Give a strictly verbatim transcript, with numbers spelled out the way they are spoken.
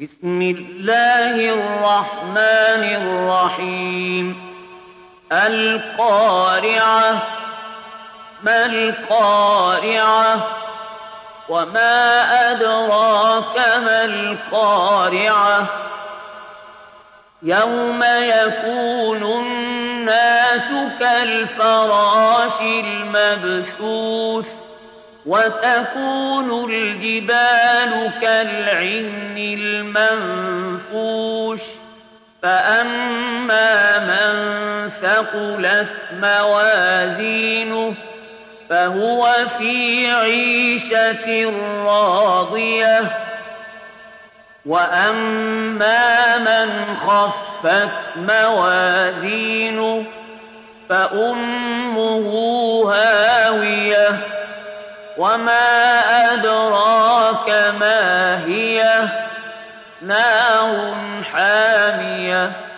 بسم الله الرحمن الرحيم القارعة ما القارعة وما أدراك ما القارعة يوم يكون الناس كالفراش المبثوث وتكون الجبال كالعهن المنفوش فأما من ثقلت موازينه فهو في عيشة راضية وأما من خفت موازينه فأمه هاوية وما أدراك ما هي نار حامية